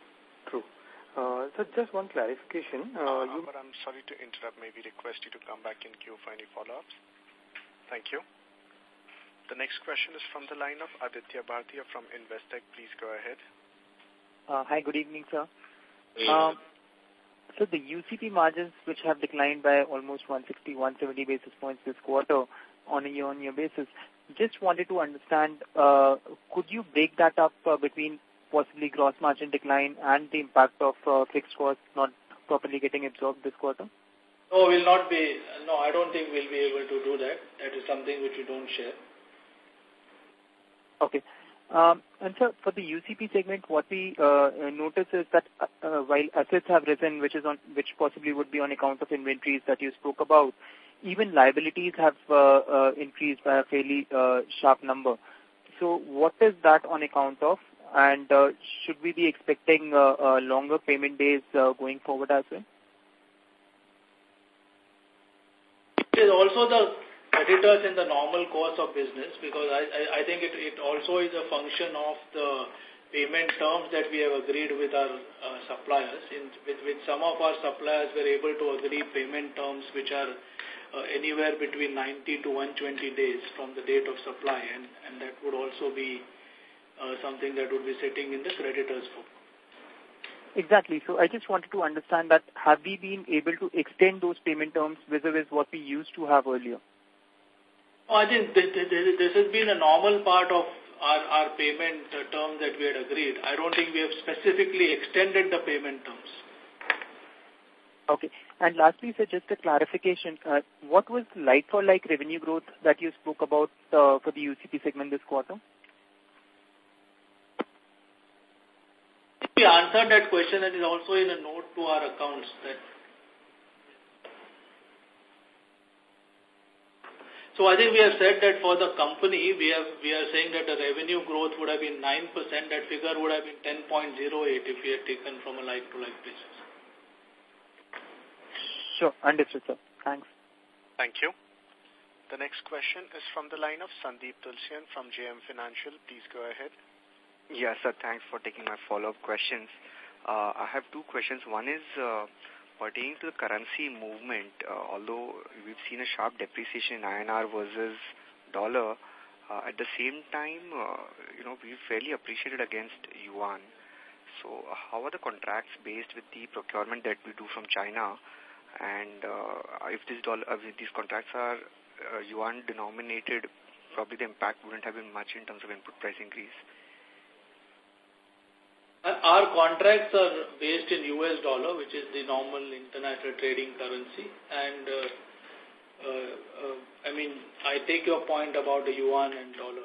So just one clarification. But I'm sorry to interrupt. Maybe request you to come back in queue for any follow-ups. Thank you. The next question is from the line of Aditya Bhartia from Investec. Please go ahead. Hi, good evening, sir. So the UCP margins, which have declined by almost 160, 170 basis points this quarter on a year-on-year basis, just wanted to understand, could you break that up between possibly gross margin decline and the impact of fixed costs not properly getting absorbed this quarter? No, we'll not be. No, I don't think we'll be able to do that. That is something which we don't share. Okay. And so for the UCP segment, what we notice is that while assets have risen, which possibly would be on account of inventories that you spoke about, even liabilities have increased by a fairly sharp number. So what is that on account of? And should we be expecting longer payment days going forward as well? It is also the creditors in the normal course of business, because I think it also is a function of the payment terms that we have agreed with our suppliers. With some of our suppliers, we're able to agree payment terms which are anywhere between 90 to 120 days from the date of supply, and that would also be something that would be sitting in the creditors' book. Exactly. So I just wanted to understand that have we been able to extend those payment terms vis-a-vis what we used to have earlier? I think this has been a normal part of our payment terms that we had agreed. I don't think we have specifically extended the payment terms. Okay. And lastly, sir, just a clarification. What was like-for-like revenue growth that you spoke about for the UCP segment this quarter? We answered that question, and is also in a note to our accounts. So I think we have said that for the company, we are saying that the revenue growth would have been 9%. That figure would have been 10.08 if we had taken from a like-to-like basis. Sure. Understood, sir. Thanks. Thank you. The next question is from the line of Sandeep Tulsian from JM Financial. Please go ahead. Yes, sir. Thanks for taking my follow-up questions. I have two questions. One is pertaining to the currency movement. Although we've seen a sharp depreciation in INR versus dollar, at the same time, we've fairly appreciated against yuan. So how are the contracts based with the procurement that we do from China? And if these contracts are yuan denominated, probably the impact wouldn't have been much in terms of input price increase. Our contracts are based in US dollar, which is the normal international trading currency. And I take your point about the yuan and dollar.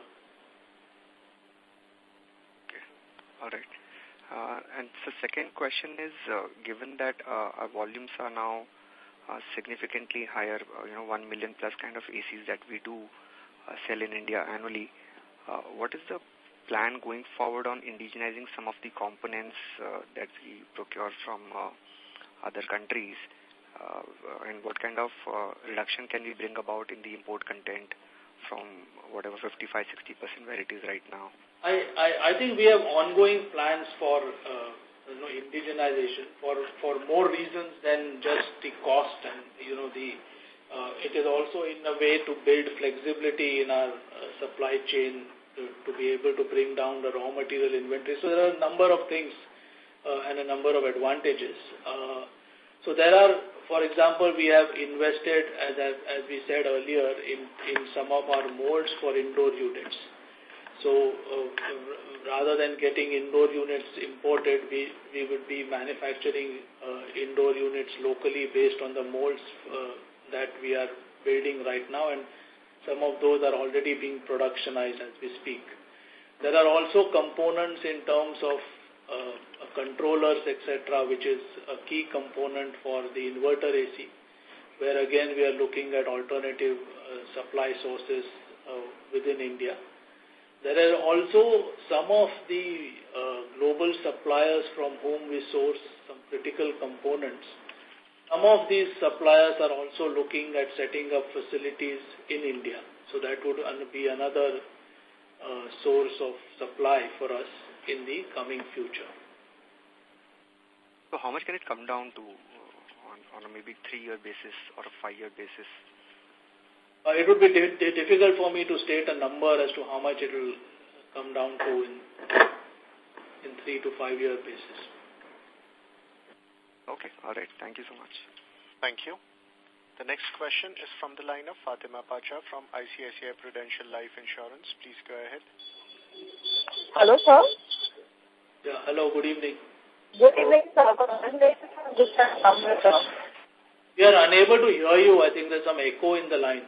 Okay. All right. And so second question is, given that our volumes are now significantly higher, 1 million plus kind of ACs that we do sell in India annually, what is the plan going forward on indigenizing some of the components that we procure from other countries, and what kind of reduction can we bring about in the import content from whatever 55-60% where it is right now? I think we have ongoing plans for indigenization for more reasons than just the cost, and it is also in a way to build flexibility in our supply chain to be able to bring down the raw material inventory. So there are a number of things and a number of advantages. So there are, for example, we have invested, as we said earlier, in some of our molds for indoor units. So rather than getting indoor units imported, we would be manufacturing indoor units locally based on the molds that we are building right now, and some of those are already being productionized as we speak. There are also components in terms of controllers, etc., which is a key component for the inverter AC, where again we are looking at alternative supply sources within India. There are also some of the global suppliers from whom we source some critical components. Some of these suppliers are also looking at setting up facilities in India. So that would be another source of supply for us in the coming future. So how much can it come down to on a maybe 3-year basis or a 5-year basis? It would be difficult for me to state a number as to how much it will come down to in 3 to 5 year basis. Okay, all right. Thank you so much. Thank you. The next question is from the line of Fatima Pacha from ICICI Prudential Life Insurance. Please go ahead. Hello, sir. Yeah, hello, good evening. Good evening, sir. Congratulations on this number, sir. We are unable to hear you. I think there's some echo in the line.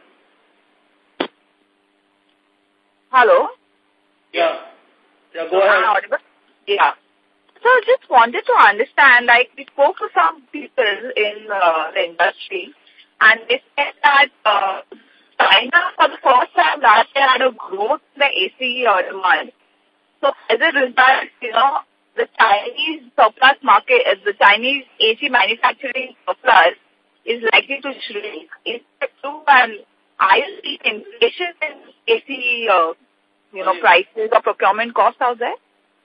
Hello? Yeah. Yeah, go ahead. Audible? Yeah. So I just wanted to understand, like, we spoke to some people in the industry, and they said that China, for the first time last year, had a growth in the AC demand. So as a result, you know, the Chinese surplus market, the Chinese AC manufacturing surplus is likely to shrink. Is that true? And are you seeing inflation in AC, prices or procurement costs out there?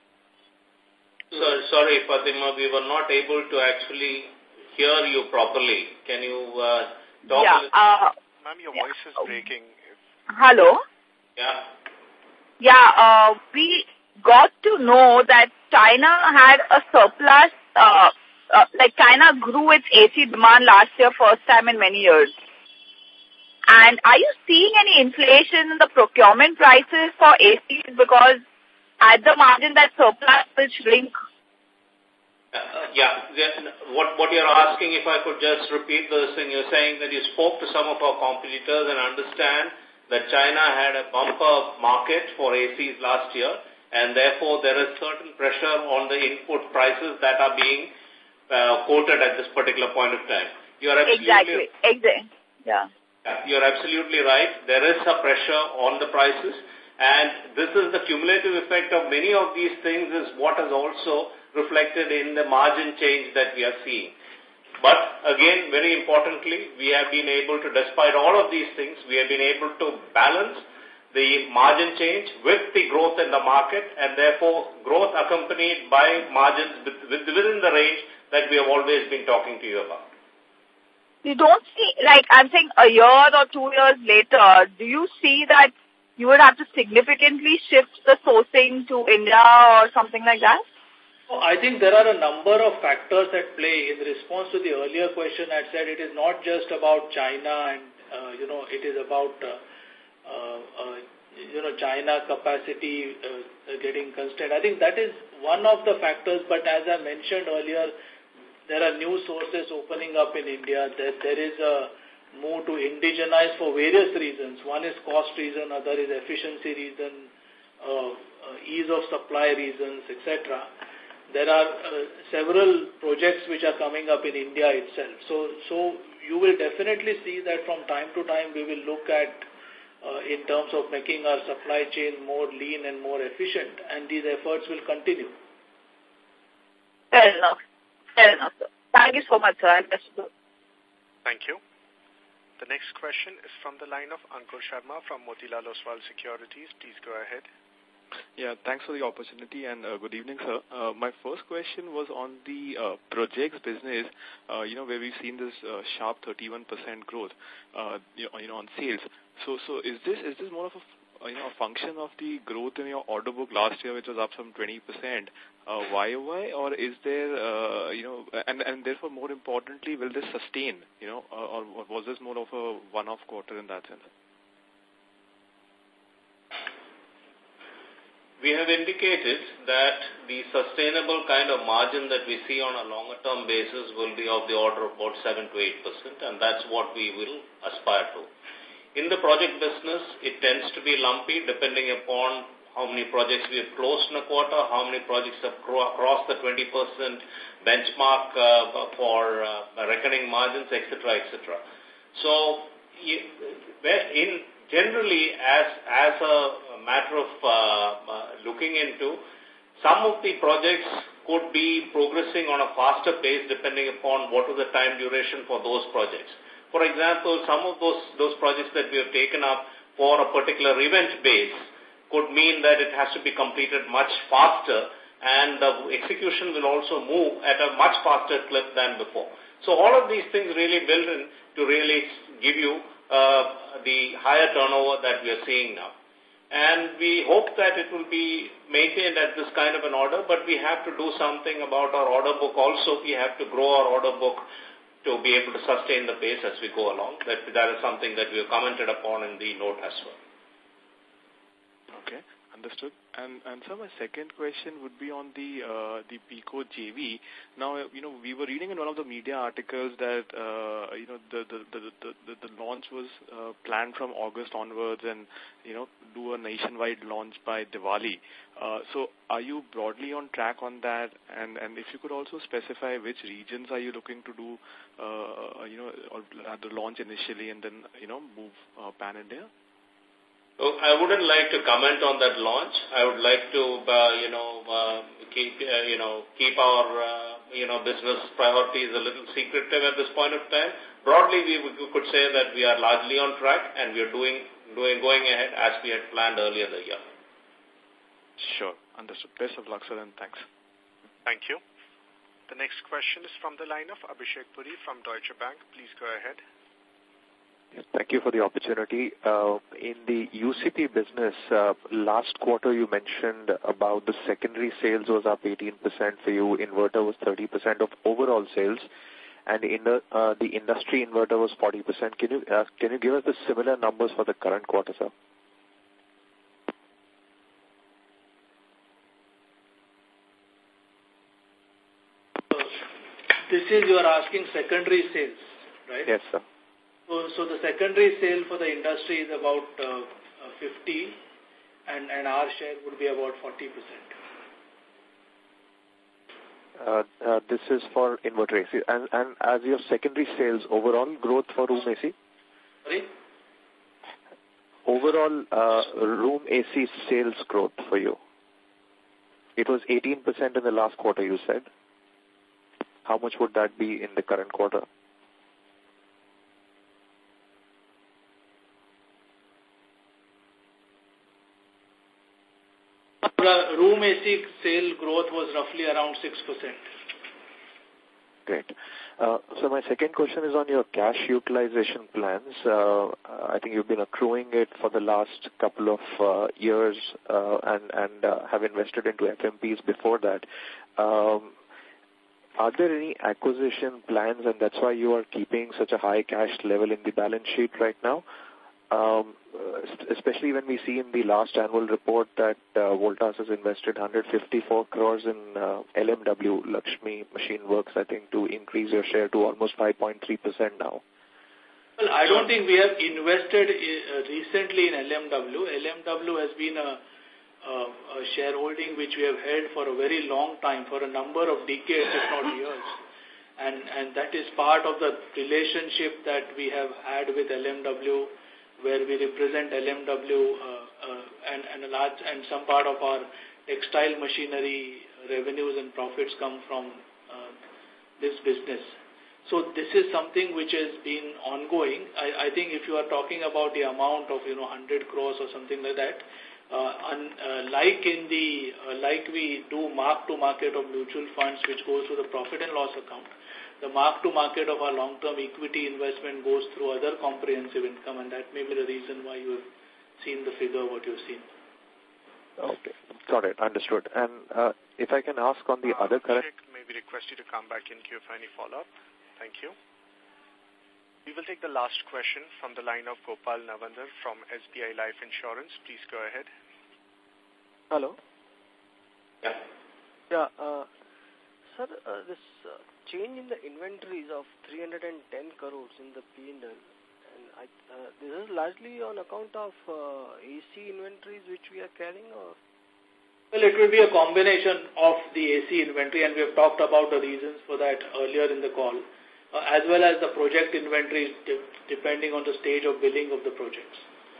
Sorry, Fatima, we were not able to actually hear you properly. Can you talk a little? Ma'am, your voice is breaking. Hello? Yeah. Yeah, we got to know that China had a surplus, like China grew its AC demand last year, first time in many years. And are you seeing any inflation in the procurement prices for ACs? Because at the margin, that surplus will shrink. What you're asking, if I could just repeat this thing, you're saying that you spoke to some of our competitors and understand that China had a bumper market for ACs last year, and therefore there is certain pressure on the input prices that are being quoted at this particular point of time. You're absolutely Exactly. Yeah. You're absolutely right. There is a pressure on the prices, and this is the cumulative effect of many of these things is what is also reflected in the margin change that we are seeing. But again, very importantly, we have been able to, despite all of these things, we have been able to balance the margin change with the growth in the market, and therefore growth accompanied by margins within the range that we have always been talking to you about. You don't see, like I'm saying a year or 2 years later, do you see that you would have to significantly shift the sourcing to India or something like that? I think there are a number of factors at play. In response to the earlier question, I said it is not just about China and, it is about, China capacity getting constrained. I think that is one of the factors, but as I mentioned earlier, there are new sources opening up in India. There is a move to indigenize for various reasons. One is cost reason, other is efficiency reason, ease of supply reasons, etc. There are several projects which are coming up in India itself. So you will definitely see that from time to time we will look at in terms of making our supply chain more lean and more efficient, and these efforts will continue. Fair enough. Fair enough, sir. Thank you so much, sir. Thank you. The next question is from the line of Ankur Sharma from Motilal Oswal Securities. Please go ahead. Yeah, thanks for the opportunity and good evening, sir. My first question was on the projects business, where we've seen this sharp 31% growth, on sales. So is this more of a function of the growth in your order book last year, which was up some 20%, YOY, or is there, and therefore more importantly, will this sustain, or was this more of a one-off quarter in that sense? We have indicated that the sustainable kind of margin that we see on a longer term basis will be of the order of about 7 to 8%, and that's what we will aspire to. In the project business, it tends to be lumpy depending upon how many projects we have closed in a quarter, how many projects have crossed the 20% benchmark for reckoning margins, etc., etc. So, generally, as a matter of looking into, some of the projects could be progressing on a faster pace depending upon what is the time duration for those projects. For example, some of those projects that we have taken up for a particular event base could mean that it has to be completed much faster, and the execution will also move at a much faster clip than before. So all of these things really build in to really give you the higher turnover that we are seeing now. And we hope that it will be maintained at this kind of an order, but we have to do something about our order book also. We have to grow our order book to be able to sustain the pace as we go along. That is something that we have commented upon in the note as well. Okay, understood. And so my second question would be on the Pico JV. Now, we were reading in one of the media articles that the launch was planned from August onwards, and do a nationwide launch by Diwali. So, are you broadly on track on that? And if you could also specify which regions are you looking to do, or the launch initially, and then move pan India? So I wouldn't like to comment on that launch. I would like to, keep our, business priorities a little secretive at this point of time. Broadly, we could say that we are largely on track, and we are going ahead as we had planned earlier the year. Sure. Understood. Best of luck, sir, and thanks. Thank you. The next question is from the line of Abhishek Puri from Deutsche Bank. Please go ahead. Thank you for the opportunity. In the UCP business, last quarter you mentioned about the secondary sales was up 18% for you, inverter was 30% of overall sales, and the industry inverter was 40%. Can you give us the similar numbers for the current quarter, sir? This is, you are asking secondary sales, right? Yes, sir. So the secondary sale for the industry is about 50, and our share would be about 40%. This is for inverter AC. And as your secondary sales, overall growth for room AC? Sorry? Overall room AC sales growth for you. It was 18% in the last quarter, you said. How much would that be in the current quarter? Room AC sale growth was roughly around 6%. Great. So my second question is on your cash utilization plans. I think you've been accruing it for the last couple of years and have invested into FMPs before that. Are there any acquisition plans, and that's why you are keeping such a high cash level in the balance sheet right now? Especially when we see in the last annual report that Voltas has invested 154 crores in LMW, Lakshmi Machine Works, I think, to increase your share to almost 5.3% now. Well, I don't think we have invested recently in LMW. LMW has been a shareholding which we have held for a very long time, for a number of decades, if not years. And that is part of the relationship that we have had with LMW, where we represent LMW and some part of our textile machinery revenues and profits come from this business. So this is something which has been ongoing. I think if you are talking about the amount of 100 crores or something like that, like we do mark to market of mutual funds which goes to the profit and loss account, the mark-to-market of our long-term equity investment goes through other comprehensive income, and that may be the reason why you have seen the figure what you've seen. Okay, got it, understood. And if I can ask on the other current... Maybe request you to come back in queue for any follow-up. Thank you. We will take the last question from the line of Gopal Navandar from SBI Life Insurance. Please go ahead. Hello. Yeah. Yeah, sir, this... change in the inventories of 310 crores in the P&L, and this is largely on account of AC inventories which we are carrying, or? Well, it will be a combination of the AC inventory, and we have talked about the reasons for that earlier in the call, as well as the project inventories depending on the stage of billing of the projects.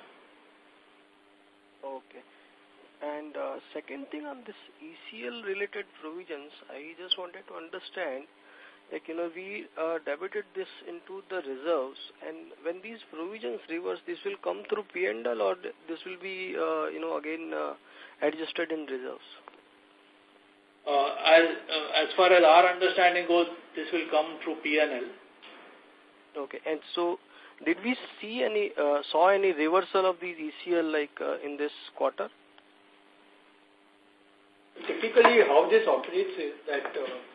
Okay. And second thing on this ECL related provisions, I just wanted to understand, like, we debited this into the reserves, and when these provisions reverse, this will come through P&L, or this will be, again adjusted in reserves? As far as our understanding goes, this will come through P&L. Okay, and so did we see saw any reversal of these ECL in this quarter? Typically, how this operates is that,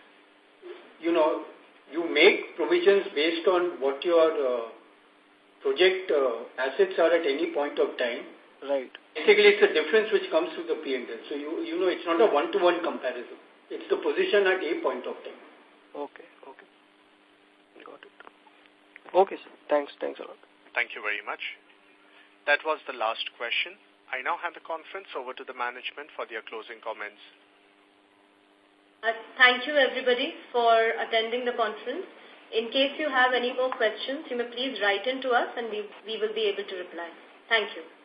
you make provisions based on what your project assets are at any point of time. Right. Basically, it's the difference which comes through the P&L. So, it's not a one-to-one comparison. It's the position at a point of time. Okay. Got it. Okay, sir. Thanks a lot. Thank you very much. That was the last question. I now hand the conference over to the management for their closing comments. Thank you, everybody, for attending the conference. In case you have any more questions, you may please write in to us and we will be able to reply. Thank you.